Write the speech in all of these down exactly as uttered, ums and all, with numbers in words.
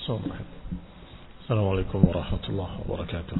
السلام عليكم ورحمة الله وبركاته.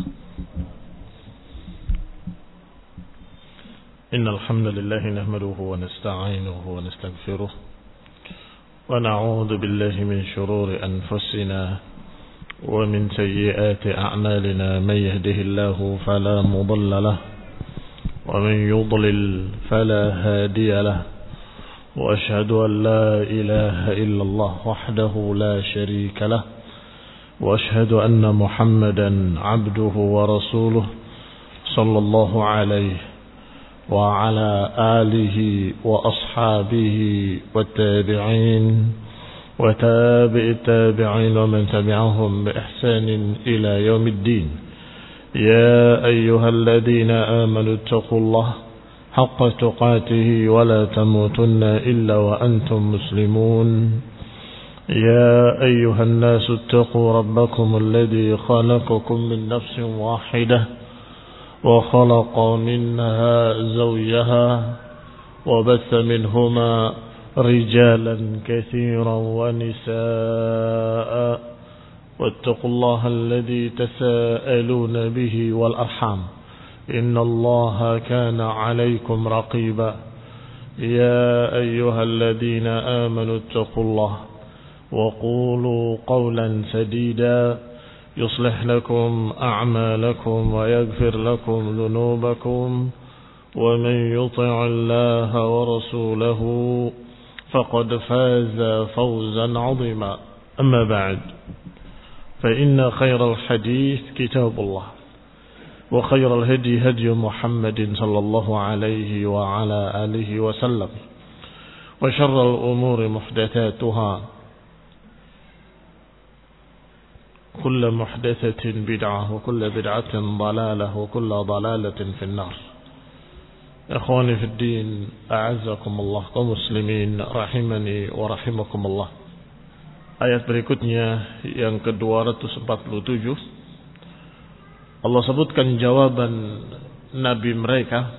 إن الحمد لله نحمده ونستعينه ونستغفره ونعوذ بالله من شرور أنفسنا ومن سيئات أعمالنا. من يهده الله فلا مضل له ومن يضلل فلا هادي له، وأشهد أن لا إله إلا الله وحده لا شريك له، وأشهد أن محمدا عبده ورسوله صلى الله عليه وعلى آله وأصحابه والتابعين وتابع التابعين ومن تبعهم بإحسان إلى يوم الدين. يا أيها الذين آمنوا اتقوا الله حق تقاته ولا تموتن إلا وأنتم مسلمون. يا أيها الناس اتقوا ربكم الذي خلقكم من نفس واحدة وخلق منها زوجها وبث منهما رجالا كثيرا ونساء، واتقوا الله الذي تساءلون به والأرحام إن الله كان عليكم رقيبا. يا أيها الذين آمنوا اتقوا الله وقولوا قولا سديدا يصلح لكم أعمالكم ويغفر لكم ذنوبكم، ومن يطع الله ورسوله فقد فاز فوزا عظيما. أما بعد، فإن خير الحديث كتاب الله، وخير الهدي هدي محمد صلى الله عليه وعلى آله وسلم، وشر الأمور محدثاتها، كل محدثة بدعة وكل بدعة ضلالة وكل ضلالة في النار. إخواني في الدين، أعزكم الله كمسلمين rahimani wa rahimakumullah. Ayat berikutnya yang ke dua ratus empat puluh tujuh, Allah sebutkan jawaban Nabi mereka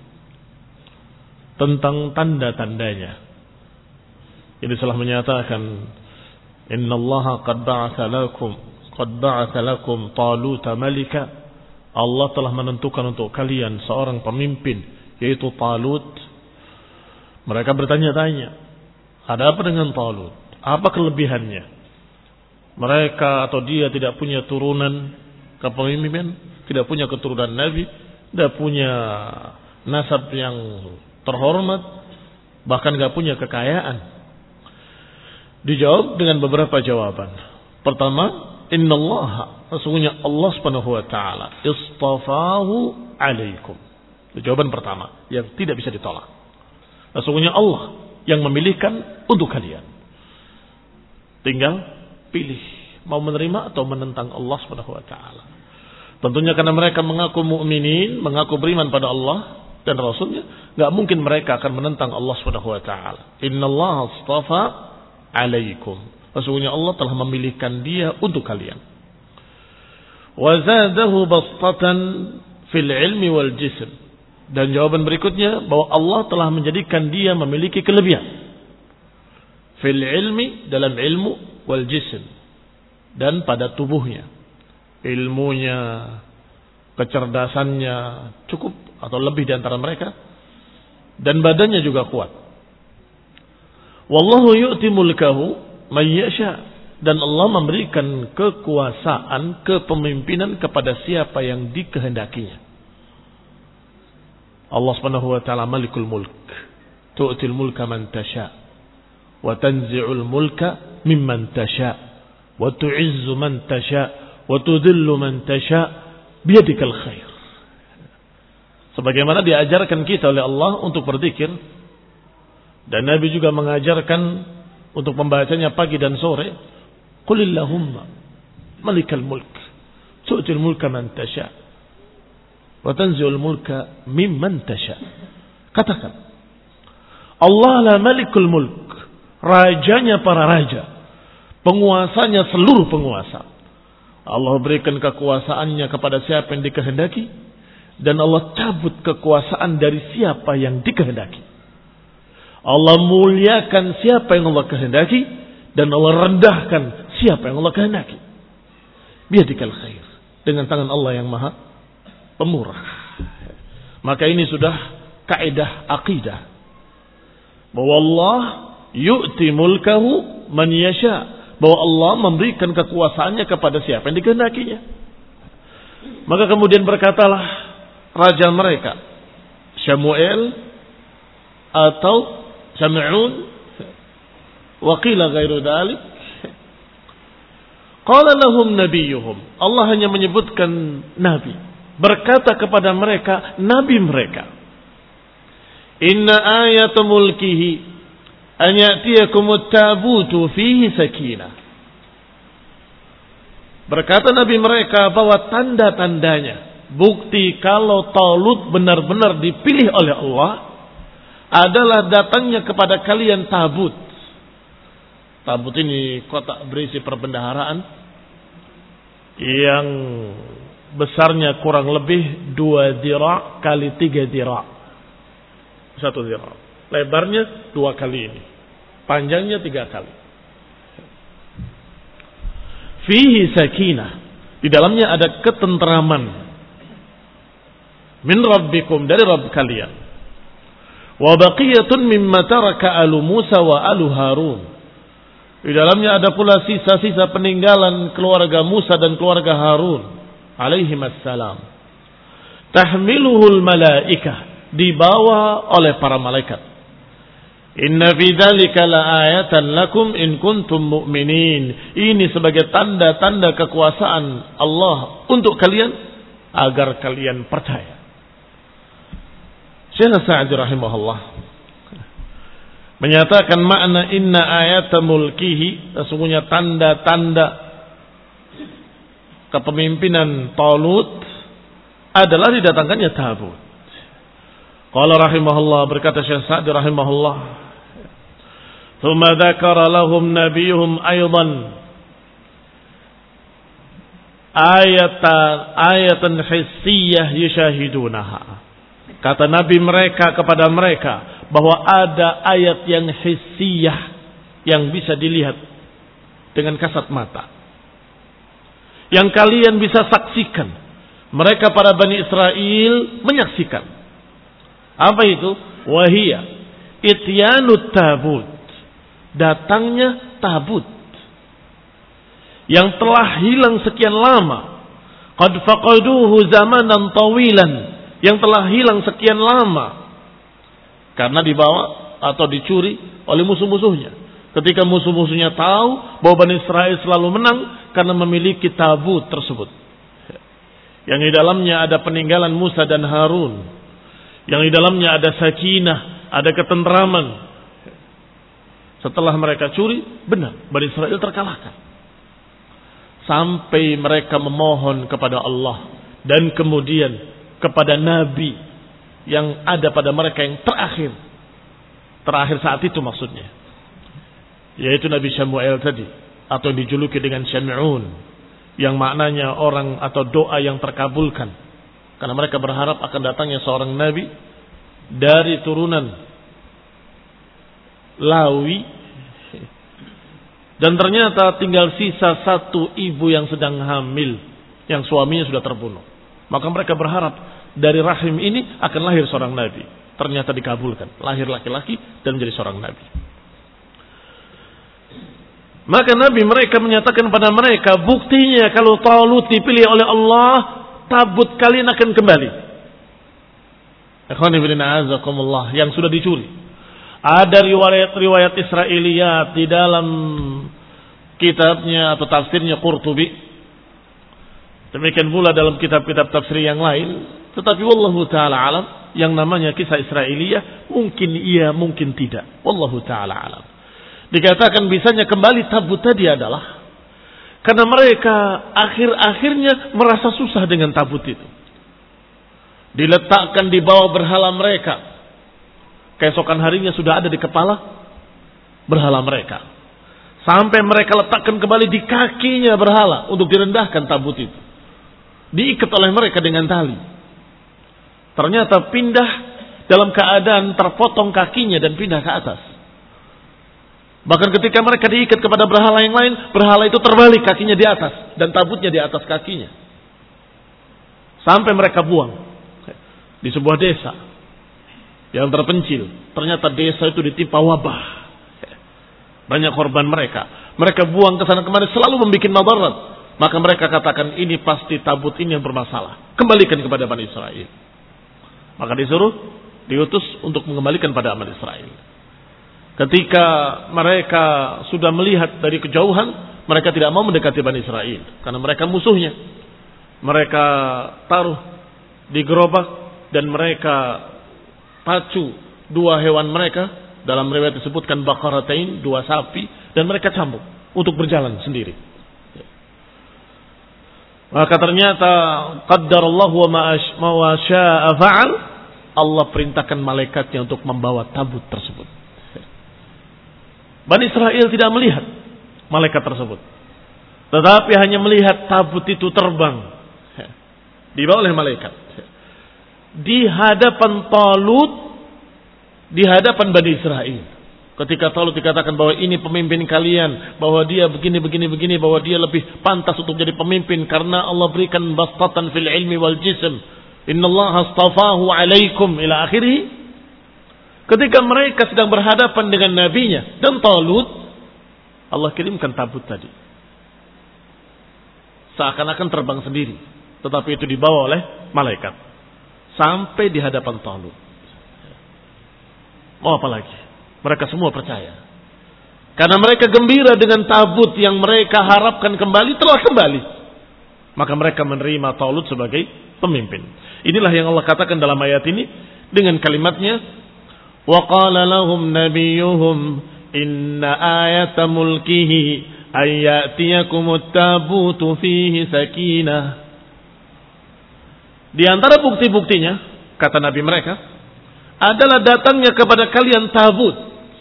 tentang tanda-tandanya. Ini telah menyatakan, Inna Allah qad ba'atha lakum qad ba'atha lakum Taluta malika. Allah telah menentukan untuk kalian seorang pemimpin, yaitu Talut. Mereka bertanya-tanya, ada apa dengan Talut? Apa kelebihannya? Mereka atau dia tidak punya turunan kepemimpinan, tidak punya keturunan Nabi, tidak punya nasab yang terhormat, bahkan tidak punya kekayaan. Dijawab dengan beberapa jawaban. Pertama, innallaha, sesungguhnya Allah Subhanahu wa taala istafahu alaikum. Itu jawaban pertama yang tidak bisa ditolak. Sesungguhnya Allah yang memilihkan untuk kalian. Tinggal pilih mau menerima atau menentang Allah Subhanahu wa taala. Tentunya karena mereka mengaku mukminin, mengaku beriman pada Allah dan Rasulnya, enggak mungkin mereka akan menentang Allah Subhanahu wa taala. Innallaha astafa alaikum. Sesungguhnya Allah telah memilihkan dia untuk kalian. Wa zadahu bastatan fil ilmi wal jism. Dan jawaban berikutnya bahwa Allah telah menjadikan dia memiliki kelebihan fil ilmi, dalam ilmu, wal jism, dan pada tubuhnya. Ilmunya, kecerdasannya cukup atau lebih di antara mereka, dan badannya juga kuat. Wallahu yu'ti mulkahu may yasha, dan Allah memberikan kekuasaan, kepemimpinan kepada siapa yang dikehendakinya. Allah Subhanahu wa taala Malikul Mulk, tu'til mulka man tasha wa tanzi'ul mulka mimman tasha wa tu'izzu man tasha wa tudhillu man tasha biyadikal khair. Sebagaimana diajarkan kita oleh Allah untuk berzikir, dan Nabi juga mengajarkan untuk membacanya pagi dan sore, qulillahumma malikal mulk tu'til mulka man tasha wa tanzi'ul mulka mimman tasha. Katakan, Allah la malikul mulk, rajanya para raja, penguasanya seluruh penguasa. Allah berikan kekuasaannya kepada siapa yang dikehendaki, dan Allah cabut kekuasaan dari siapa yang dikehendaki. Allah muliakan siapa yang Allah kehendaki, dan Allah rendahkan siapa yang Allah kehendaki. Biyadikal khair. Dengan tangan Allah yang maha pemurah. Maka ini sudah kaidah akidah. Bahwa Allah yu'ti mulkahu man yasha. Bahwa Allah memberikan kekuasaannya kepada siapa yang dikehendakinya. Maka kemudian berkatalah raja mereka, Syamuel atau Syam'un, wa qila ghairu dzalik. Qala lahum nabiyuhum. Allah hanya menyebutkan nabi. Berkata kepada mereka, nabi mereka. Inna ayata mulkihi an ya'tiyakumut tabutu fihi sakinah. Berkata nabi mereka bahwa tanda-tandanya, bukti kalau Talut benar-benar dipilih oleh Allah adalah datangnya kepada kalian tabut. Tabut ini kotak berisi perbendaharaan yang besarnya kurang lebih dua dira' kali tiga dira'. Satu dira'. Lebarnya dua kali ini. Panjangnya tiga kali. Fihi sakinah. Di dalamnya ada ketentraman. Min rabbikum, dari Rabb kalian. Wa baqiyatun mimma taraka alu Musa wa alu Harun. Di dalamnya ada pula sisa-sisa peninggalan keluarga Musa dan keluarga Harun alaihimassalam. Tahmiluhul malaikah, dibawa oleh para malaikat. Inna fi dzalika laayatan lakum in kuntum mu'minin. Ini sebagai tanda-tanda kekuasaan Allah untuk kalian agar kalian percaya. Syekh Sa'di rahimahullah menyatakan makna inna ayata mulkihi, sesungguhnya tanda-tanda kepemimpinan Talut adalah didatangkannya tabut. Qala rahimahullah, berkata Syekh Sa'di rahimahullah, thumma dzakara lahum nabiyuhum aidan ayatan ayatan hissiyah yashahidunaha. Kata nabi mereka kepada mereka bahwa ada ayat yang hissiyah yang bisa dilihat dengan kasat mata, yang kalian bisa saksikan. Mereka para Bani Israel menyaksikan. Apa itu? Wahia ityanut tabut, datangnya tabut yang telah hilang sekian lama. Qad faqaduhu zamanan tawilan, yang telah hilang sekian lama karena dibawa atau dicuri oleh musuh-musuhnya. Ketika musuh-musuhnya tahu bahwa Bani Israel selalu menang karena memiliki tabut tersebut, yang di dalamnya ada peninggalan Musa dan Harun, yang di dalamnya ada sakinah, ada ketentraman. Setelah mereka curi, benar Bani Israel terkalahkan. Sampai mereka memohon kepada Allah dan kemudian kepada Nabi yang ada pada mereka yang terakhir. Terakhir saat itu maksudnya, yaitu Nabi Syamuel tadi, atau dijuluki dengan Syam'un, yang maknanya orang atau doa yang terkabulkan. Karena mereka berharap akan datangnya seorang Nabi dari turunan Lawi, dan ternyata tinggal sisa satu ibu yang sedang hamil, yang suaminya sudah terbunuh. Maka mereka berharap dari rahim ini akan lahir seorang nabi. Ternyata dikabulkan, lahir laki-laki dan menjadi seorang nabi. Maka nabi mereka menyatakan pada mereka, buktinya kalau Talut dipilih oleh Allah, tabut kalian akan kembali. Ikhwani fillah azakumullah, yang sudah dicuri. Ada riwayat-riwayat Israiliyat di dalam kitabnya atau tafsirnya Qurtubi. Demikian pula dalam kitab-kitab tafsir yang lain. Tetapi wallahu ta'ala alam, yang namanya kisah Israiliyah mungkin iya, mungkin tidak. Wallahu ta'ala alam. Dikatakan bisanya kembali tabut tadi adalah karena mereka akhir-akhirnya merasa susah dengan tabut itu. Diletakkan di bawah berhala mereka. Keesokan harinya sudah ada di kepala berhala mereka. Sampai mereka letakkan kembali di kakinya berhala untuk direndahkan tabut itu. Diikat oleh mereka dengan tali. Ternyata pindah dalam keadaan terpotong kakinya dan pindah ke atas. Bahkan ketika mereka diikat kepada berhala yang lain, berhala itu terbalik kakinya di atas dan tabutnya di atas kakinya. Sampai mereka buang di sebuah desa yang terpencil. Ternyata desa itu ditimpa wabah. Banyak korban mereka. Mereka buang ke sana kemari selalu membuat madarat. Maka mereka katakan ini pasti tabut ini yang bermasalah. Kembalikan kepada Bani Israel. Maka disuruh diutus untuk mengembalikan pada Bani Israel. Ketika mereka sudah melihat dari kejauhan, mereka tidak mau mendekati Bani Israel karena mereka musuhnya. Mereka taruh di gerobak dan mereka pacu dua hewan mereka, dalam riwayat disebutkan baqaratain, dua sapi, dan mereka cambuk untuk berjalan sendiri. Maka ternyata qaddarallahu wa ma syaa fa'al, Allah perintahkan malaikatnya untuk membawa tabut tersebut. Bani Israel tidak melihat malaikat tersebut, tetapi hanya melihat tabut itu terbang dibawa oleh malaikat di hadapan Talut, di hadapan Bani Israel. Ketika Talut dikatakan bahwa ini pemimpin kalian, bahwa dia begini begini begini, bahwa dia lebih pantas untuk jadi pemimpin karena Allah berikan bastatan fil ilmi wal jism, innallaha astafahu alaikum ila akhirih. Ketika mereka sedang berhadapan dengan nabinya dan Talut, Allah kirimkan tabut tadi. Seakan-akan terbang sendiri, tetapi itu dibawa oleh malaikat sampai di hadapan Talut. Mau apa lagi? Mereka semua percaya. Karena mereka gembira dengan tabut yang mereka harapkan kembali telah kembali. Maka mereka menerima Talut sebagai pemimpin. Inilah yang Allah katakan dalam ayat ini dengan kalimatnya, وَقَالَ لَهُمْ نَبِيُّهُمْ إِنَّ آيَةَ مُلْكِهِ أَنْ يَأْتِيَكُمُ التَّابُوتُ فِيهِ سَكِينَةٌ. Di antara bukti-buktinya, kata Nabi mereka, adalah datangnya kepada kalian tabut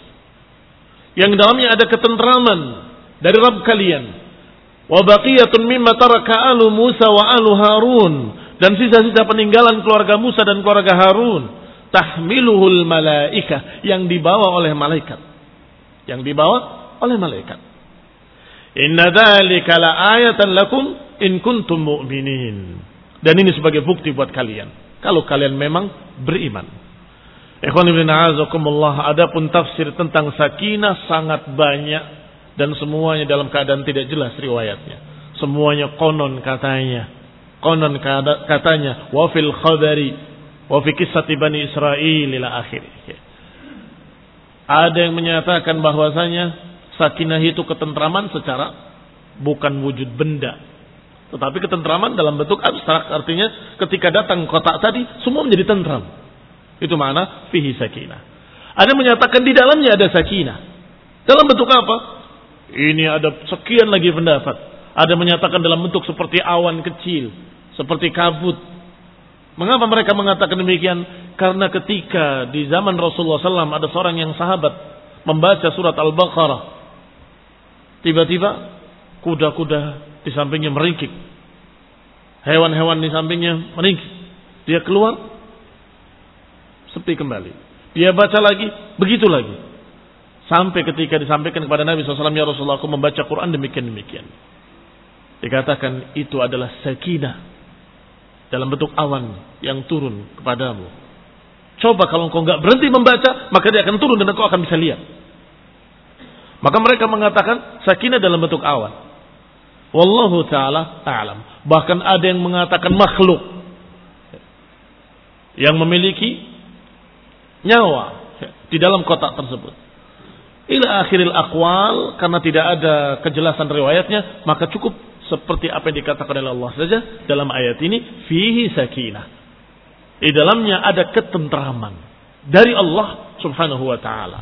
yang dalamnya ada ketentraman dari Rabb kalian. Wa baqiyatun mimma taraka alu Musa wa alu Harun, dan sisa-sisa peninggalan keluarga Musa dan keluarga Harun. Tahmiluhul malaikah, yang dibawa oleh malaikat. Yang dibawa oleh malaikat. Inna dzalika la ayatan lakum in kuntum mu'minin. Dan ini sebagai bukti buat kalian kalau kalian memang beriman. Ikhwan ibn a'azakumullah, adapun tafsir tentang sakinah sangat banyak dan semuanya dalam keadaan tidak jelas riwayatnya. Semuanya konon katanya. Konon katanya wa fil khabari wa fi qissati Bani Israil ila akhirih. Ada yang menyatakan bahwasanya sakinah itu ketentraman secara bukan wujud benda, tetapi ketentraman dalam bentuk abstrak, artinya ketika datang kotak tadi semua menjadi tentram. Itu makna fihi sakinah. Ada yang menyatakan di dalamnya ada sakinah. Dalam bentuk apa? Ini ada sekian lagi pendapat. Ada yang menyatakan dalam bentuk seperti awan kecil, seperti kabut. Mengapa mereka mengatakan demikian? Karena ketika di zaman Rasulullah shallallahu alaihi wasallam ada seorang yang sahabat membaca surat Al-Baqarah, tiba-tiba kuda-kuda di sampingnya meringkik, hewan-hewan di sampingnya meringkik. Dia keluar, sepi kembali. Dia baca lagi, begitu lagi. Sampai ketika disampaikan kepada Nabi shallallahu alaihi wasallam, ya Rasulullah, aku membaca Quran demikian-demikian. Dikatakan itu adalah sakinah dalam bentuk awan yang turun kepadamu. Coba kalau engkau enggak berhenti membaca, maka dia akan turun dan engkau akan bisa lihat. Maka mereka mengatakan sakinah dalam bentuk awan. Wallahu ta'ala a'lam. Bahkan ada yang mengatakan makhluk yang memiliki nyawa di dalam kotak tersebut. Ila akhiril aqwal, karena tidak ada kejelasan riwayatnya, maka cukup seperti apa yang dikatakan oleh Allah saja dalam ayat ini, fihi sakinah. Di dalamnya ada ketentraman dari Allah Subhanahu wa taala.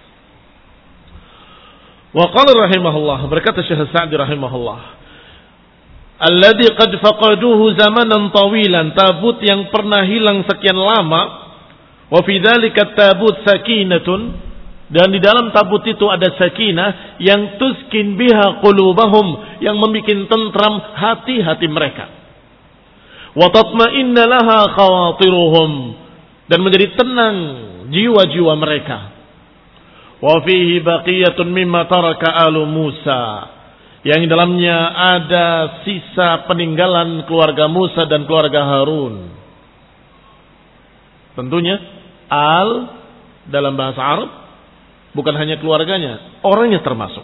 Wa qala rahimahullah, berkata Syekh Sa'di rahimahullah, alladzi qad faqaduhu zamanan tawilan, tabut yang pernah hilang sekian lama, wa fi dzalika tabut sakinatun, dan di dalam tabut itu ada sakinah yang tuskin biha qulubahum, yang membikin tentram hati-hati mereka. Wa tatma'inna laha khawatiruhum, dan menjadi tenang jiwa-jiwa mereka. Wa fihi baqiyatun mimma taraka alu Musa. Yang di dalamnya ada sisa peninggalan keluarga Musa dan keluarga Harun. Tentunya al dalam bahasa Arab bukan hanya keluarganya, orangnya termasuk.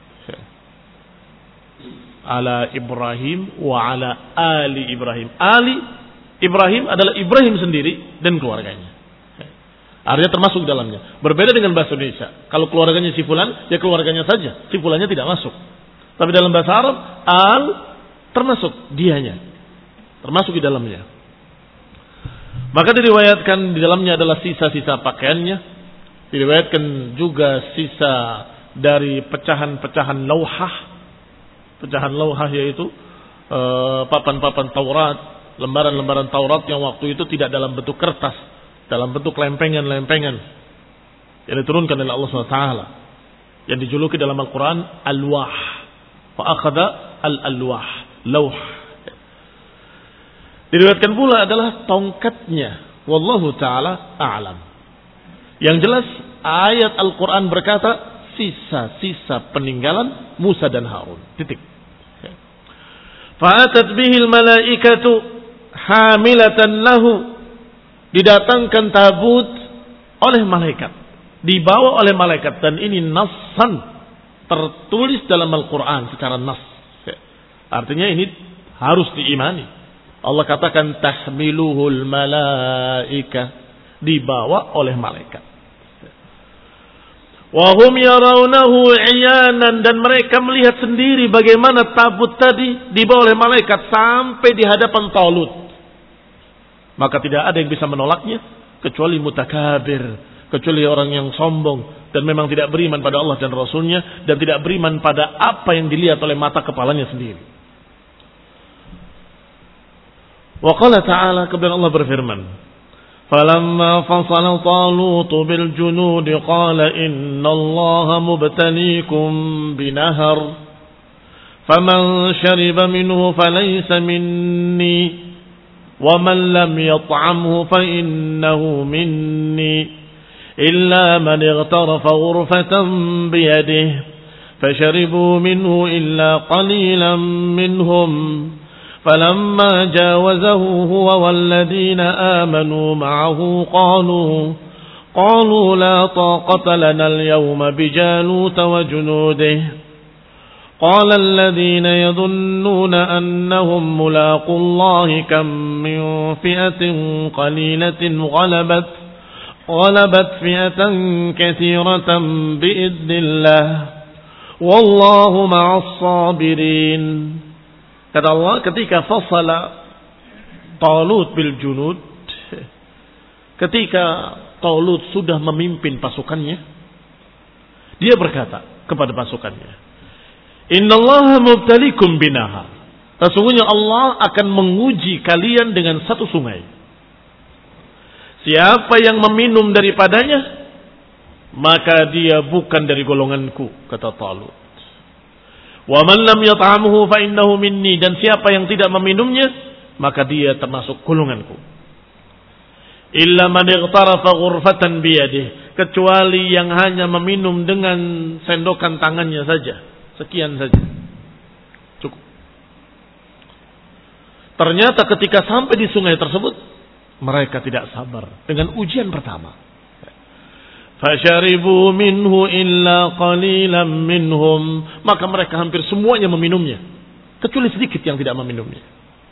Ala Ibrahim wa ala ali Ibrahim. Ali Ibrahim adalah Ibrahim sendiri dan keluarganya. Artinya termasuk dalamnya. Berbeda dengan bahasa Indonesia. Kalau keluarganya si fulan, ya keluarganya saja. Si fulannya tidak masuk. Tapi dalam bahasa Arab, al termasuk dianya. Termasuk di dalamnya. Maka diriwayatkan di dalamnya adalah sisa-sisa pakaiannya. Diriwayatkan juga sisa dari pecahan-pecahan lauhah. Pecahan lauhah yaitu uh, papan-papan Taurat, lembaran-lembaran Taurat yang waktu itu tidak dalam bentuk kertas, dalam bentuk lempengan-lempengan yang diturunkan oleh Allah subhanahu wa taala, yang dijuluki dalam Al-Quran Al-Wah. Fa'akhadha al-alwah, lauh. Diriwayatkan pula adalah tongkatnya. Wallahu ta'ala a'lam. Yang jelas ayat Al-Quran berkata sisa-sisa peninggalan Musa dan Harun. Titik. Fa'atat bihil malaikatu hamilatan lahu. Didatangkan tabut oleh malaikat. Dibawa oleh malaikat. Dan ini nassan. Tertulis dalam Al-Quran secara nas. Artinya ini harus diimani. Allah katakan tahmiluhul malaika, dibawa oleh malaikat. Wahum yarawnahu iyanan, dan mereka melihat sendiri bagaimana tabut tadi dibawa oleh malaikat sampai di hadapan Talut. Maka tidak ada yang bisa menolaknya kecuali mutakabir, kecuali orang yang sombong dan memang tidak beriman pada Allah dan Rasulnya, dan tidak beriman pada apa yang dilihat oleh mata kepalanya sendiri. Wa qala ta'ala, kemudian Allah berfirman, falamma fasala Talut bil junud qala inna Allaha mubtaliikum binahar faman shariba minhu falaysa minni wa man lam yat'amhu fa innahu minni إلا من اغترف غرفة بيده فشربوا منه إلا قليلا منهم فلما جاوزه هو والذين آمنوا معه قالوا قالوا لا طاقة لنا اليوم بجالوت وجنوده قال الذين يظنون أنهم ملاقو الله كم من فئة قليلة غلبت غلبت فئة كثيرة بإذن الله والله مع الصابرين. Kata Allah, ketika fasala Talut bil junud, ketika Talut sudah memimpin pasukannya, dia berkata kepada pasukannya, innallaha mubtalikum binahar, sesungguhnya Allah akan menguji kalian dengan satu sungai. Siapa yang meminum daripadanya, maka dia bukan dari golonganku, kata Talut. Wa man lam yat'amhu fa innahu minni, dan siapa yang tidak meminumnya, maka dia termasuk golonganku. Illa man ightarafa ghurfatan biyadihi, kecuali yang hanya meminum dengan sendokan tangannya saja, sekian saja. Cukup. Ternyata ketika sampai di sungai tersebut, mereka tidak sabar dengan ujian pertama. Fasharibu minhu illa qalilan minhum, maka mereka hampir semuanya meminumnya, kecuali sedikit yang tidak meminumnya.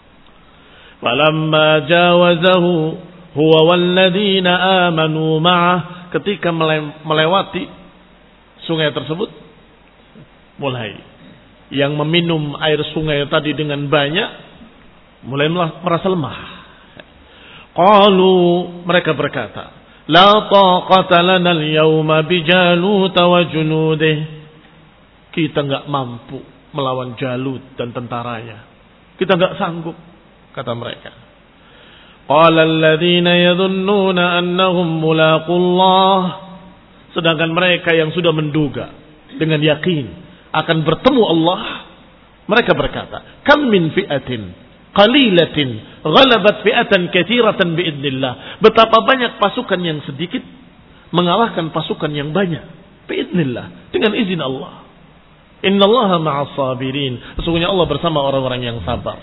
Falamma jawazahu huwa walladzina amanu ma'ah, ketika melewati sungai tersebut, mulai yang meminum air sungai tadi dengan banyak mulai merasa lemah. Qalu, mereka berkata, la taqata lana al-yawma bijalut wa junudih, kita enggak mampu melawan Jalut dan tentaranya, kita enggak sanggup, kata mereka. Qala alladhina yadhunnuna annahum mulaqullah, sedangkan mereka yang sudah menduga dengan yakin akan bertemu Allah, mereka berkata, kam min fi'atin qalilatin ghalabat fi'atan katsiratan biidznillah, betapa banyak pasukan yang sedikit mengalahkan pasukan yang banyak Biidznillah, dengan izin Allah. Innallaha ma'as sabirin. Sesungguhnya Allah bersama orang-orang yang sabar.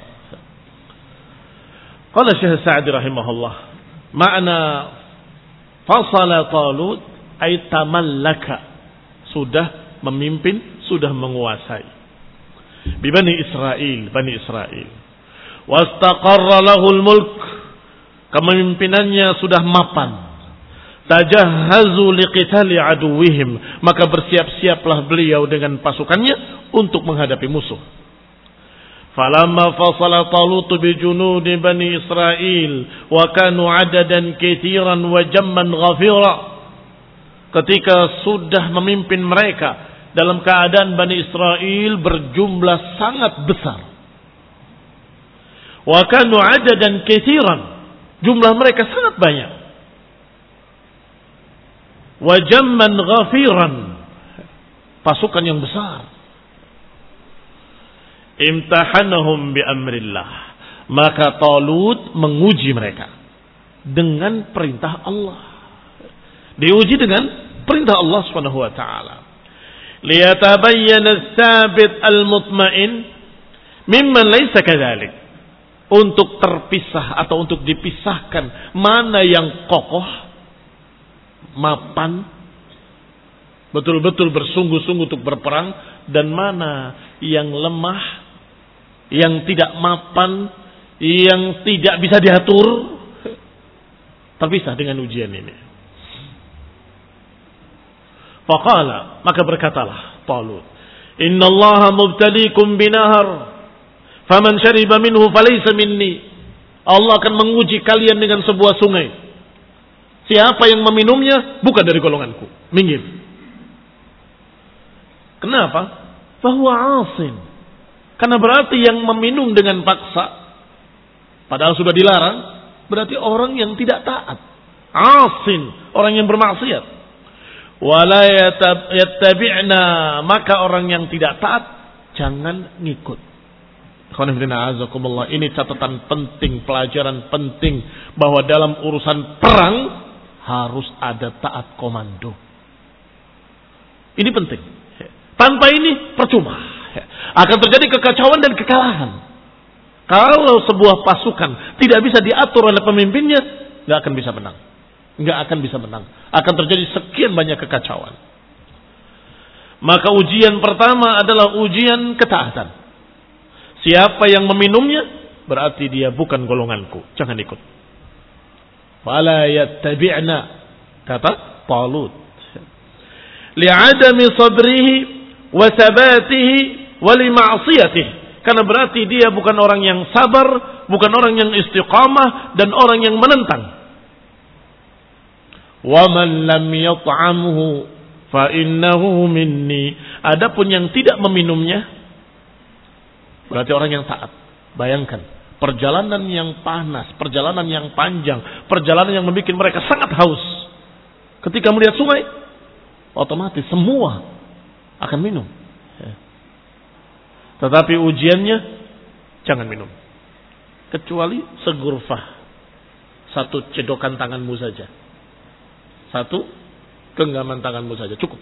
Qala Syekh Sa'di rahimahullah, makna fasala Talut ay tamallaka, sudah memimpin, sudah menguasai. Bi Bani Israel, Bani Israel. Wastaqarra lahul mulk, kepemimpinannya sudah mapan. Tajahhazu liqitali aduwihim, maka bersiap-siaplah beliau dengan pasukannya untuk menghadapi musuh. Falamma fasala Talut bi junudi Bani Israel wa kanu adadan katsiran wa jamman ghafira, ketika sudah memimpin mereka dalam keadaan Bani Israel berjumlah sangat besar. Wa kanu adadan katsiran, jumlah mereka sangat banyak. Wa jamman ghafiran, pasukan yang besar. Imtahanahum bi amrillah, maka Talut menguji mereka dengan perintah Allah. Diuji dengan perintah Allah Subhanahu wa taala. Liyatabayyana as-sabit al-mutmain mimman laysa kadzalik, untuk terpisah atau untuk dipisahkan mana yang kokoh, mapan, betul-betul bersungguh-sungguh untuk berperang, dan mana yang lemah, yang tidak mapan, yang tidak bisa diatur, terpisah dengan ujian ini. Faqala, maka berkatalah Talut, innallaha mubtaliikum binahar, faman syariba minhu falaysa minni. Allah akan menguji kalian dengan sebuah sungai. Siapa yang meminumnya bukan dari golonganku. Minggir. Kenapa? Fahuwa asin. Karena berarti yang meminum dengan paksa, padahal sudah dilarang, berarti orang yang tidak taat. Asin, orang yang bermaksiat. Wala yattabi'na, maka orang yang tidak taat jangan ngikut. Ini catatan penting, pelajaran penting, bahwa dalam urusan perang harus ada taat komando. Ini penting. Tanpa ini percuma. Akan terjadi kekacauan dan kekalahan. Kalau sebuah pasukan tidak bisa diatur oleh pemimpinnya, nggak akan bisa menang. Nggak akan bisa menang. Akan terjadi sekian banyak kekacauan. Maka ujian pertama adalah ujian ketaatan. Siapa yang meminumnya, berarti dia bukan golonganku. Jangan ikut. Fala yattabi'na, kata Talut. Li'adami sabrihi wa sabatihi wa li ma'siyatihi, karena berarti dia bukan orang yang sabar, bukan orang yang istiqamah, dan orang yang menentang. Wa man lam yat'amhu fa innahu minni, adapun yang tidak meminumnya berarti orang yang taat. Bayangkan, perjalanan yang panas, perjalanan yang panjang, perjalanan yang membuat mereka sangat haus. Ketika melihat sungai, otomatis semua akan minum. Tetapi ujiannya, jangan minum. Kecuali segurfah, satu cedokan tanganmu saja, satu genggaman tanganmu saja, cukup.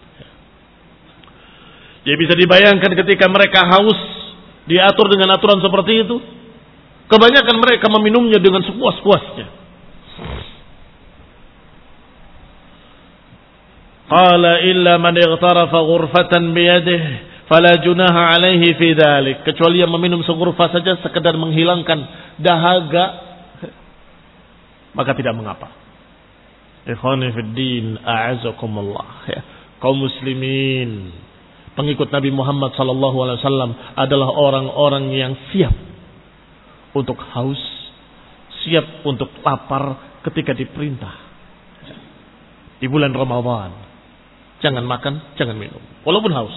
Jadi bisa dibayangkan ketika mereka haus, diatur dengan aturan seperti itu, kebanyakan mereka meminumnya dengan sepuas-puasnya. Qala illa man ightarafa ghurfatan biyadihi fala junaha alaihi fi dzalik, kecuali yang meminum segurfah saja sekedar menghilangkan dahaga, maka tidak mengapa. Ikhwani fid din, a'azakumullah, ya. Kaum muslimin, pengikut Nabi Muhammad sallallahu alaihi wasallam adalah orang-orang yang siap untuk haus, siap untuk lapar ketika diperintah. Di bulan Ramadan, jangan makan, jangan minum, walaupun haus.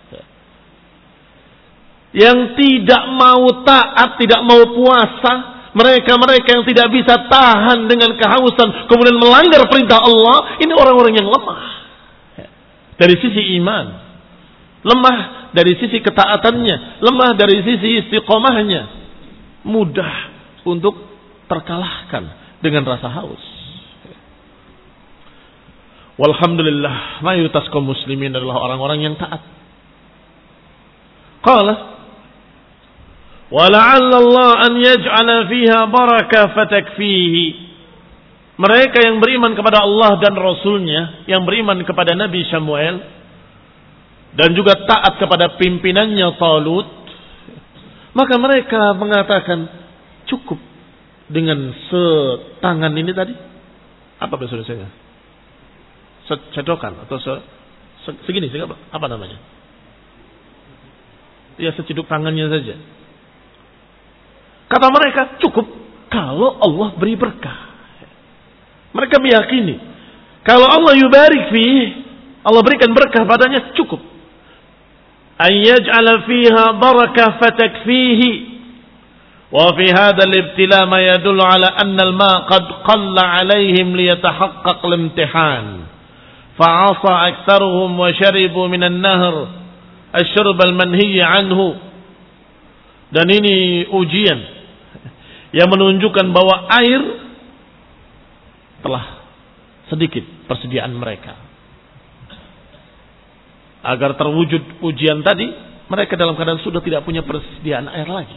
Yang tidak mau taat, tidak mau puasa, mereka-mereka yang tidak bisa tahan dengan kehausan, kemudian melanggar perintah Allah, ini orang-orang yang lemah dari sisi iman, lemah dari sisi ketaatannya, lemah dari sisi istiqomahnya, mudah untuk terkalahkan dengan rasa haus. Walhamdulillah, mayoritas kaum muslimin adalah orang-orang yang taat. Qala wa la'alla Allah an yaj'ala fiha barakah fatakfihi. Mereka yang beriman kepada Allah dan Rasulnya, yang beriman kepada Nabi Samuel, dan juga taat kepada pimpinannya Talut, maka mereka mengatakan cukup dengan setangan ini tadi. Apa bahasa Indonesia? Secedokan atau se, se, segini, segini apa, apa namanya? Ya seciduk tangannya saja. Kata mereka cukup kalau Allah beri berkah. Mereka meyakini kalau Allah yubarik fihi, Allah berikan berkah padanya, cukup. Ayyaj'ala fiha barakah fatakfihi. Wa fi hadha al-ibtila ma yadullu ala anna al-ma' qad qalla 'alayhim liyatahaqqaq al-imtihan. Fa'asa aktsaruhum wa sharibu min an-nahr asy-syurb al-manhi 'anhu. Dan ini ujian yang menunjukkan bahwa air telah sedikit persediaan mereka. Agar terwujud ujian tadi, mereka dalam keadaan sudah tidak punya persediaan air lagi.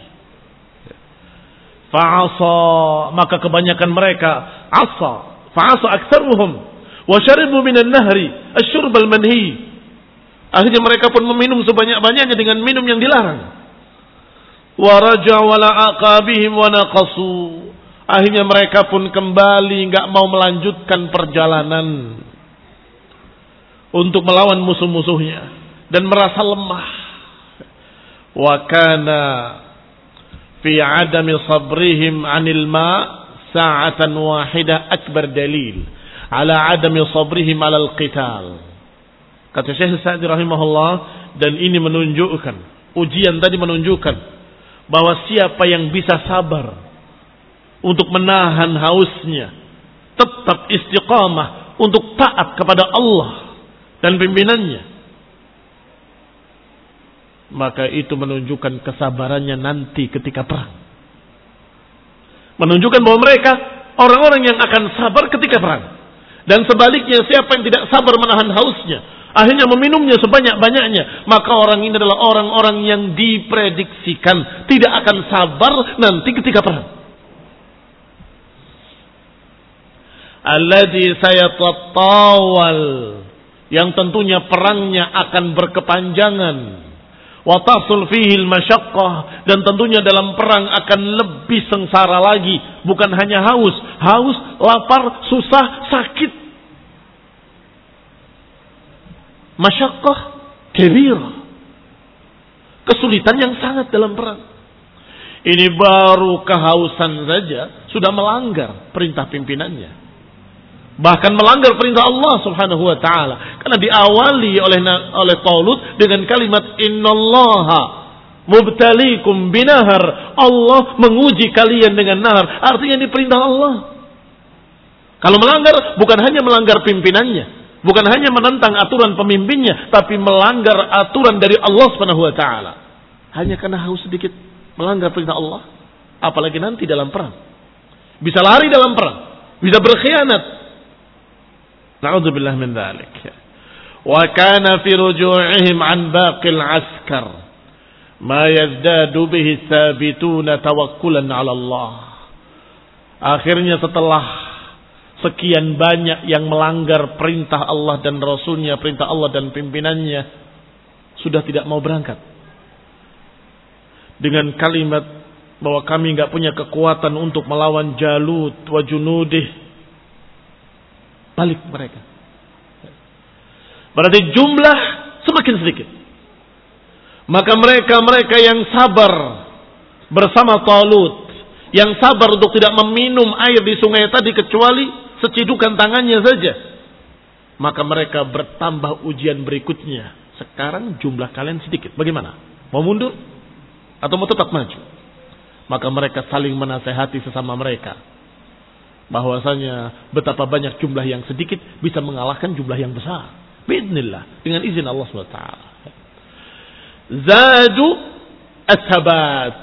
Fa'asa, maka kebanyakan mereka asa, fa'asa aktsaruhum wa syaribu minan nahri asy-syurb al-manhi. Akhirnya mereka pun meminum sebanyak-banyaknya dengan minum yang dilarang. Wa raja'u ala aqabihim wa naqasu. Akhirnya mereka pun kembali enggak mau melanjutkan perjalanan untuk melawan musuh-musuhnya dan merasa lemah. Wa kana fi 'adami sabrihim 'anil ma' sa'atan wahidah akbar dalil ala 'adami sabrihim 'alal qital. Kata Syekh Sa'di rahimahullah, dan ini menunjukkan, ujian tadi menunjukkan bahwa siapa yang bisa sabar untuk menahan hausnya, tetap istiqamah untuk taat kepada Allah dan pimpinannya, maka itu menunjukkan kesabarannya nanti ketika perang. Menunjukkan bahwa mereka orang-orang yang akan sabar ketika perang. Dan sebaliknya, siapa yang tidak sabar menahan hausnya, akhirnya meminumnya sebanyak-banyaknya, maka orang ini adalah orang-orang yang diprediksikan tidak akan sabar nanti ketika perang. Alladzi sayatatawal, yang tentunya perangnya akan berkepanjangan. Wa tahsul fihi al-masyaqqah, dan tentunya dalam perang akan lebih sengsara lagi, bukan hanya haus, haus, lapar, susah, sakit. Masyaqqah kabir, kesulitan yang sangat dalam perang. Ini baru kehausan saja sudah melanggar perintah pimpinannya. Bahkan melanggar perintah Allah Subhanahu wa taala, karena diawali oleh oleh Talut dengan kalimat innallaha mubtalikum binahar. Allah menguji kalian dengan nahar, artinya ini perintah Allah. Kalau melanggar, bukan hanya melanggar pimpinannya, bukan hanya menentang aturan pemimpinnya, tapi melanggar aturan dari Allah Subhanahu wa taala. Hanya karena haus sedikit melanggar perintah Allah, apalagi nanti dalam perang. Bisa lari dalam perang, bisa berkhianat. Na'udzubillah min dzalik. Wa kana fi ruju'ihim 'an baqil 'askar ma yazdadu bihi tsabituna tawakkulan 'ala Allah. Akhirnya setelah sekian banyak yang melanggar perintah Allah dan Rasulnya, perintah Allah dan pimpinannya, sudah tidak mau berangkat dengan kalimat bahwa kami enggak punya kekuatan untuk melawan Jalut wa junudih. Balik mereka. Berarti jumlah semakin sedikit. Maka mereka-mereka yang sabar bersama Talut, yang sabar untuk tidak meminum air di sungai tadi kecuali secidukan tangannya saja, maka mereka bertambah ujian berikutnya. Sekarang jumlah kalian sedikit. Bagaimana? Mau mundur atau mau tetap maju? Maka mereka saling menasehati sesama mereka, bahwasanya betapa banyak jumlah yang sedikit bisa mengalahkan jumlah yang besar. Biidznillah, dengan izin Allah subhanahu wa taala. Zadu as-sabat,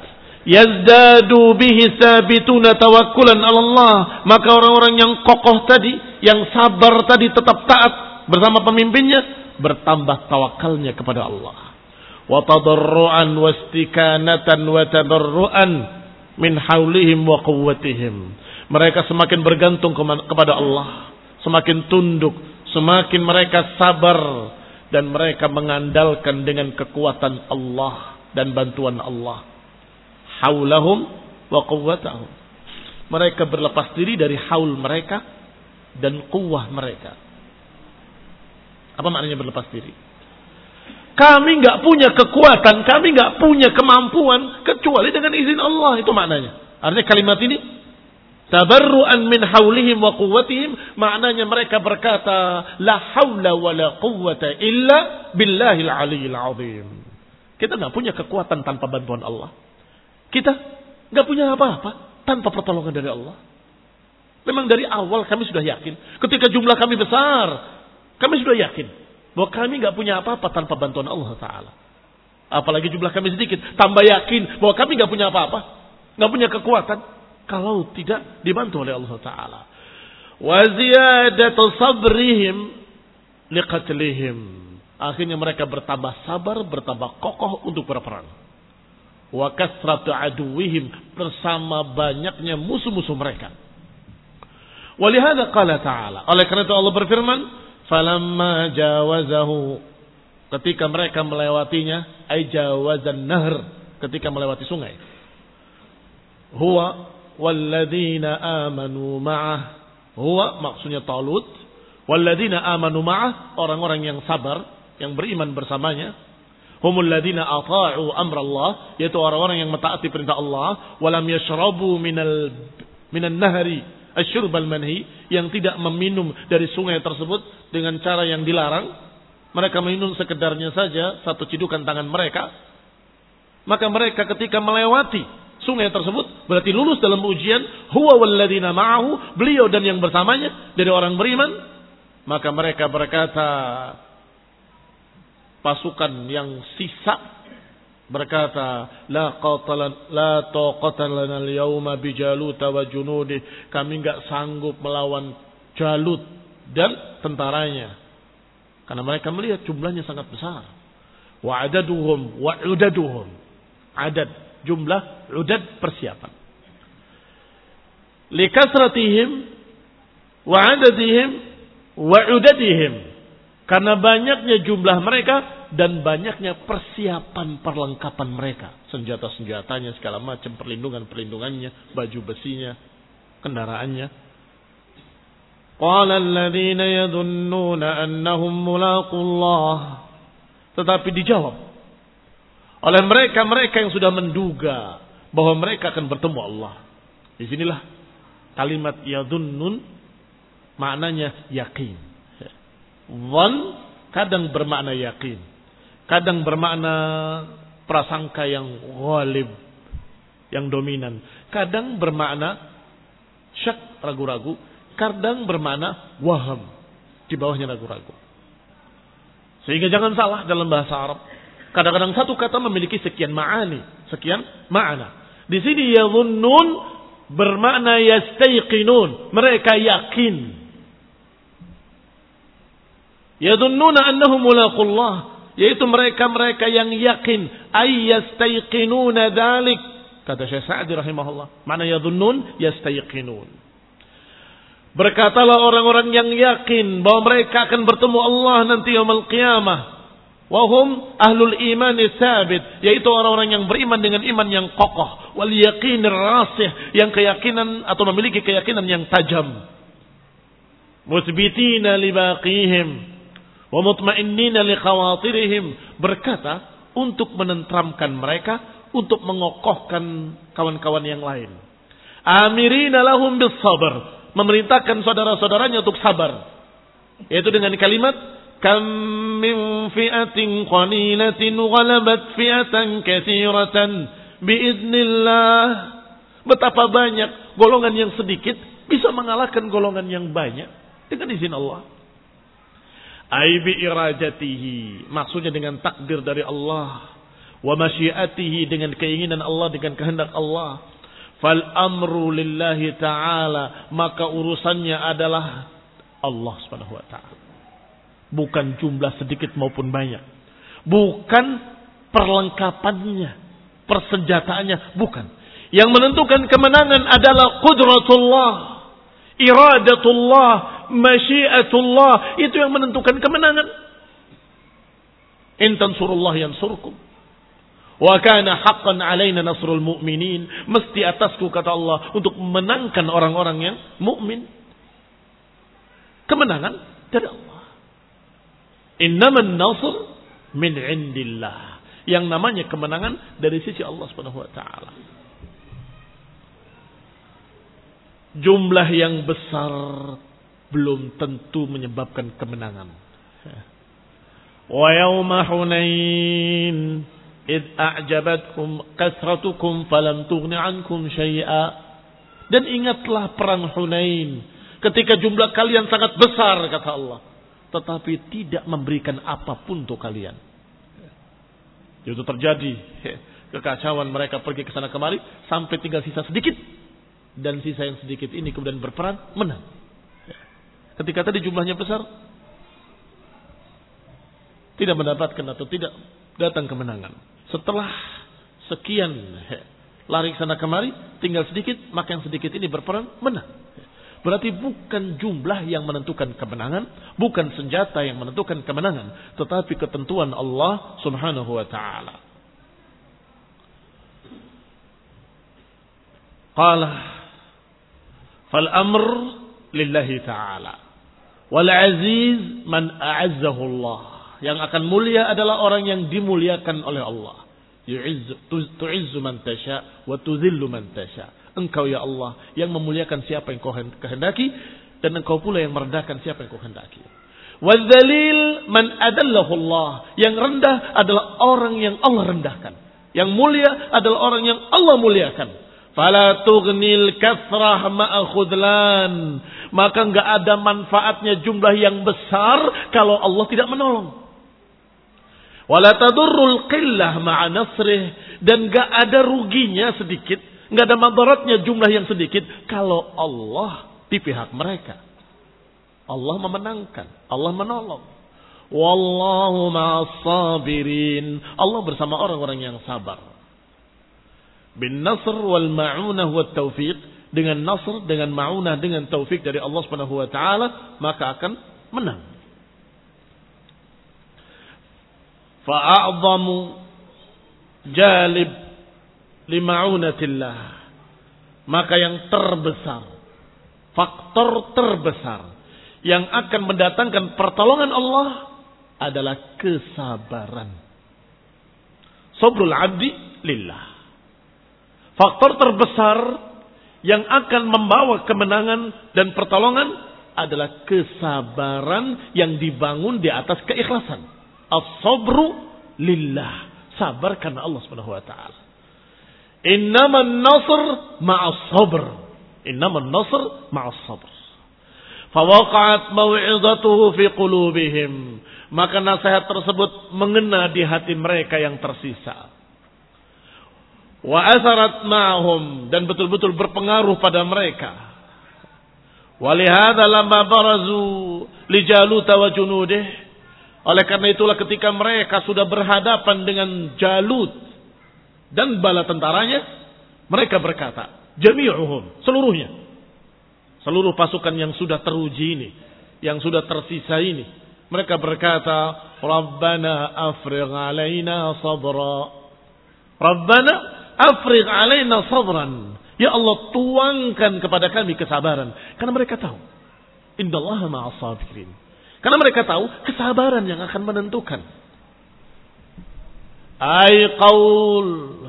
yazdadu bihi sabituna tawakkulan 'ala Allah. Maka orang-orang yang kokoh tadi, yang sabar tadi tetap taat bersama pemimpinnya, bertambah tawakalnya kepada Allah. Wa tadarruan wastikanatan wa tadarruan min haulihim wa quwwatihim. Mereka semakin bergantung kepada Allah, semakin tunduk, semakin mereka sabar, dan mereka mengandalkan dengan kekuatan Allah dan bantuan Allah. Haulahum wa quwwatahum. Mereka berlepas diri dari haul mereka dan kuwah mereka. Apa maknanya berlepas diri? Kami nggak punya kekuatan, kami nggak punya kemampuan kecuali dengan izin Allah. Itu maknanya. Artinya kalimat ini tabarru'an min haulihim wa quwwatihim, maknanya mereka berkata la haula wa la quwwata illa billahil aliyil azim. Kita nggak punya kekuatan tanpa bantuan Allah. Kita nggak punya apa-apa tanpa pertolongan dari Allah. Memang dari awal kami sudah yakin. Ketika jumlah kami besar, kami sudah yakin bahwa kami nggak punya apa-apa tanpa bantuan Allah Ta'ala. Apalagi jumlah kami sedikit, tambah yakin bahwa kami nggak punya apa-apa, nggak punya kekuatan kalau tidak dibantu oleh Allah Ta'ala. Wa ziyadatu sabrihim liqatlihim. Akhirnya mereka bertambah sabar, bertambah kokoh untuk berperang. Wa kasratu aduwihim, bersama banyaknya musuh-musuh mereka. Walihada qala ta'ala, oleh karena itu Allah berfirman, falamma jawazahu, ketika mereka melewatinya, ay jawazan nahr, ketika melewati sungai. Huwa walladzina amanu ma'ah, huwa maksudnya Talut, walladzina amanu ma'ah, orang-orang yang sabar, yang beriman bersamanya. Humul ladzina ata'u amrallah, yaitu orang-orang yang mentaati perintah Allah, walam yashrabu minal minan nahri asyurbal manhi, yang tidak meminum dari sungai tersebut dengan cara yang dilarang. Mereka minum sekedarnya saja, satu cidukan tangan mereka. Maka mereka ketika melewati sungai tersebut berarti lulus dalam ujian. Huwa walladzina ma'ahu, beliau dan yang bersamanya dari orang beriman. Maka mereka berkata, pasukan yang sisa berkata, la qatalan la taqata lana al-yawma bi Jalut wa junudi, kami enggak sanggup melawan Jalut dan tentaranya, karena mereka melihat jumlahnya sangat besar. Wa adaduhum wa udaduhum, adad jumlah, udad persiapan. Li kasratihim wa adadihim wa udadihim, karena banyaknya jumlah mereka dan banyaknya persiapan perlengkapan mereka, senjata-senjatanya, segala macam, perlindungan-perlindungannya, baju besinya, kendaraannya. Qala alladziina yadhunnuna annahum mulaqullah, tetapi dijawab oleh mereka-mereka yang sudah menduga bahwa mereka akan bertemu Allah. Di sinilah kalimat yadhunnun maknanya yakin. Dhann kadang bermakna yakin, kadang bermakna prasangka yang ghalib, yang dominan. Kadang bermakna syak, ragu-ragu. Kadang bermakna waham, di bawahnya ragu-ragu. Sehingga jangan salah dalam bahasa Arab. Kadang-kadang satu kata memiliki sekian ma'ani, sekian ma'ana. Di sini yadhunnun bermakna yastayqinun, mereka yakin. Yadhunnuna annahum mulaqullah, yaitu mereka-mereka yang yakin, ay yastayqinuna dzalik. Kata Syekh Sa'di rahimahullah, makna yadhunnun yastayqinun. Berkatalah orang-orang yang yakin bahwa mereka akan bertemu Allah nanti yaumul qiyamah. Wa hum ahlul iman tsabit, yaitu orang-orang yang beriman dengan iman yang kokoh, wal yaqinir rasih, yang keyakinan atau memiliki keyakinan yang tajam. Mutsbitina li baqihim wa mutmainnina li khawatirihim, berkata untuk menenteramkan mereka, untuk mengokohkan kawan-kawan yang lain. Amirina lahum bis sabr, memerintahkan saudara-saudaranya untuk sabar, yaitu dengan kalimat kam min fi'atin qalilatin ghalabat fi'atan katsiratan biiznillah. Betapa banyak golongan yang sedikit bisa mengalahkan golongan yang banyak dengan izin Allah. Ai bi iradatihi, maksudnya dengan takdir dari Allah, wa masyiatihi, dengan keinginan Allah, dengan kehendak Allah. Fal amru lillahi ta'ala, maka urusannya adalah Allah Subhanahu wa taala. Bukan jumlah sedikit maupun banyak. Bukan perlengkapannya, persenjataannya, bukan. Yang menentukan kemenangan adalah qudratullah, iradatullah, masyiatullah. Itu yang menentukan kemenangan. In tansurullah yansurkum. Wa kana haqqan alaina nasrul mu'minin. Mesti atasku, kata Allah, untuk memenangkan orang-orang yang mukmin. Kemenangan dari Allah. Innaman nasr min indillah. Yang namanya kemenangan dari sisi Allah Subhanahu wa taala. Jumlah yang besar belum tentu menyebabkan kemenangan. Wa yauma Hunain id a'jabatkum kasratukum falam tughni ankum syai'a. Dan ingatlah perang Hunain, ketika jumlah kalian sangat besar, kata Allah, tetapi tidak memberikan apapun untuk kalian. Itu terjadi kekacauan, mereka pergi ke sana kemari sampai tinggal sisa sedikit, dan sisa yang sedikit ini kemudian berperang menang. Ketika tadi jumlahnya besar, tidak mendapatkan atau tidak datang kemenangan. Setelah sekian lari sana kemari, tinggal sedikit, maka yang sedikit ini berperang menang. Berarti bukan jumlah yang menentukan kemenangan, bukan senjata yang menentukan kemenangan, tetapi ketentuan Allah Subhanahu wa taala. Qala fal amr lillahi ta'ala wal aziz man a'azzahu Allah. Yang akan mulia adalah orang yang dimuliakan oleh Allah. Tu'izzu man tasha wa tuzillu man tasha. Engkau ya Allah yang memuliakan siapa yang kau kehendaki, dan engkau pula yang merendahkan siapa yang kau kehendaki. Wadzalil man adallahu Allah. Yang rendah adalah orang yang Allah rendahkan. Yang mulia adalah orang yang Allah muliakan. Fala tughnil kathrah ma'a khudlan. Maka enggak ada manfaatnya jumlah yang besar kalau Allah tidak menolong. Wala tadurrul qillah ma'a nasrih. Dan enggak ada ruginya sedikit, enggak ada madaratnya jumlah yang sedikit kalau Allah di pihak mereka. Allah memenangkan, Allah menolong. Wallahu ma'as sabirin. Allah bersama orang-orang yang sabar. Bin nasr wal ma'unah wat taufiq. Dengan nasr, dengan ma'unah, dengan taufik dari Allah Subhanahu wa taala, maka akan menang. Fa'a'zamu jalib lima'unatillah. Maka yang terbesar, faktor terbesar yang akan mendatangkan pertolongan Allah adalah kesabaran. Sabrul abdi lillah. Faktor terbesar yang akan membawa kemenangan dan pertolongan adalah kesabaran yang dibangun di atas keikhlasan. As-sabru lillah. Sabar karena Allah Subhanahu wa taala. Innaman nasr ma'as sabr. Innaman nasr ma'as sabr. Fawaqa'at maw'izatuhu fi qulubihim. Maka nasihat tersebut mengena di hati mereka yang tersisa. Wa asarat ma'hum, dan betul-betul berpengaruh pada mereka. Walihada lamma barazu li Jalut wa junudih. Oleh karena itulah ketika mereka sudah berhadapan dengan Jalut dan bala tentaranya, mereka berkata, jami'uhum, seluruhnya. Seluruh pasukan yang sudah teruji ini, yang sudah tersisa ini, mereka berkata, Rabbana afrigh alaina sabra. Rabbana afrigh alaina sabran. Ya Allah, tuangkan kepada kami kesabaran. Karena mereka tahu, innallaha ma'as sabirin. Karena mereka tahu kesabaran yang akan menentukan. Ay qaul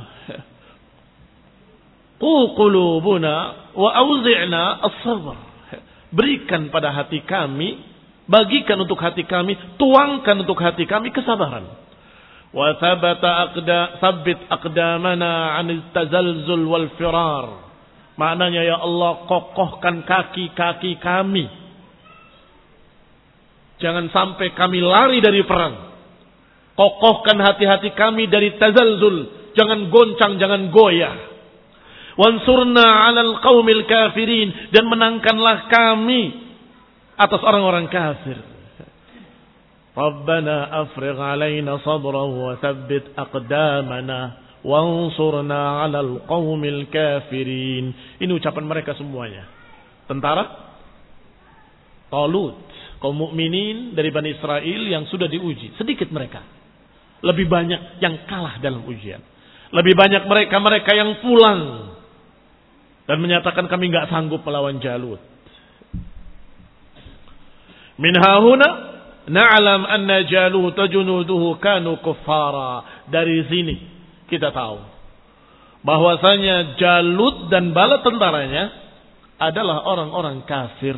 qulubuna wa auzi'na as-sabr. Berikan pada hati kami, bagikan untuk hati kami, tuangkan untuk hati kami kesabaran. Wa thabata aqda tsabbit aqdamana 'anil tazalzul wal firar. Maknanya ya Allah, kokohkan kaki-kaki kami. Jangan sampai kami lari dari perang. Kokohkan hati-hati kami dari tazalzul. Jangan goncang, jangan goyah. Wansurna 'alal qaumil kafirin. Dan menangkanlah kami atas orang-orang kafir. Rabbana afrigh alaina sabran wa tsabbit aqdamana wansurna 'alal qaumil kafirin. Ini ucapan mereka semuanya. Tentara Talut, kaum mukminin dari Bani Israel yang sudah diuji, sedikit mereka. Lebih banyak yang kalah dalam ujian. Lebih banyak mereka-mereka yang pulang dan menyatakan kami enggak sanggup melawan Jalut. Min hahuna na'lam anna Jalut junuduhu kanu kuffara. Dari sini kita tahu bahwasanya Jalut dan bala tentaranya adalah orang-orang kafir.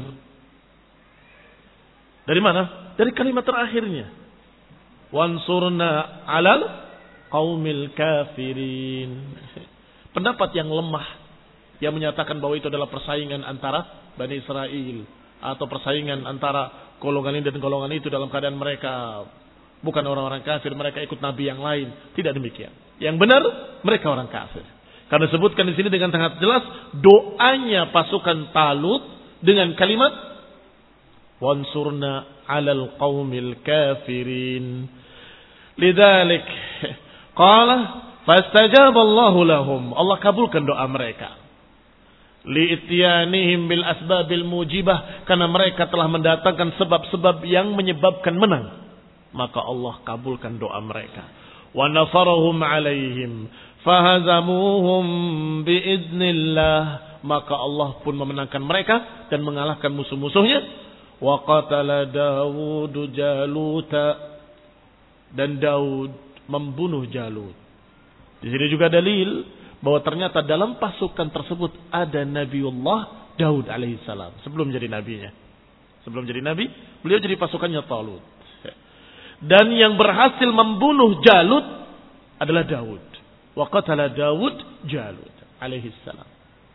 Dari mana? Dari kalimat terakhirnya. Wansurna 'alal qaumil kafirin. Pendapat yang lemah yang menyatakan bahwa itu adalah persaingan antara Bani Israel atau persaingan antara golongan ini dan golongan itu dalam keadaan mereka bukan orang-orang kafir, mereka ikut nabi yang lain. Tidak demikian. Yang benar mereka orang kafir. Karena disebutkan di sini dengan sangat jelas doanya pasukan Talut dengan kalimat wansurna 'alal qaumil kafirin. Lidzalik qala fastajaba Allahu lahum. Allah kabulkan doa mereka. Li'ityanihim bil asbabil mujibah, karena mereka telah mendatangkan sebab-sebab yang menyebabkan menang, maka Allah kabulkan doa mereka. Wa nasarahum 'alaihim fahazamuhum biidznillah, maka Allah pun memenangkan mereka dan mengalahkan musuh-musuhnya. Wa qatala Daud Jaluta, dan Daud membunuh Jalut. Di sini juga dalil bahwa ternyata dalam pasukan tersebut ada Nabiullah Daud alaihissalam sebelum jadi nabinya. Sebelum jadi nabi, beliau jadi pasukannya Talut. Dan yang berhasil membunuh Jalut adalah Daud. Wa qatala Daud Jalut alaihissalam.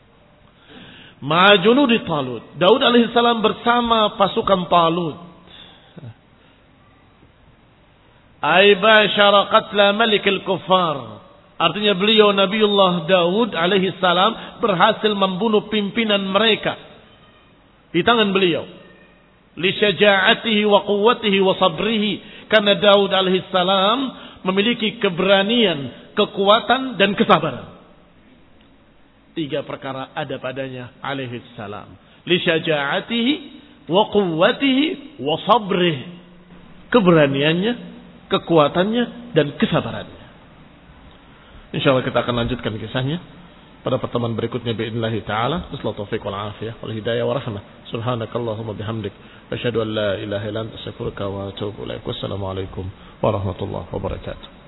Ma'a junudi Talut. Daud alaihissalam bersama pasukan Talut. Ay bashara qatla malikil kuffar. Artinya beliau Nabiullah Daud alaihi salam berhasil membunuh pimpinan mereka di tangan beliau. Li syaja'atihi wa quwwatihi wa sabrihi, karena Daud alaihi salam memiliki keberanian, kekuatan dan kesabaran. Tiga perkara ada padanya alaihi salam. Li syaja'atihi wa quwwatihi wa sabrihi. Keberaniannya, kekuatannya dan kesabarannya. InsyaAllah kita akan lanjutkan kisahnya pada pertemuan berikutnya biidznillah ta'ala. Wassalamualaikum taufiq wal afiyah wal hidayah wa rahmah. Subhanakallahumma bihamdik asyhadu an la ilaha illa anta astaghfiruka wa atubu ilaik. Wassalamualaikum warahmatullahi wabarakatuh.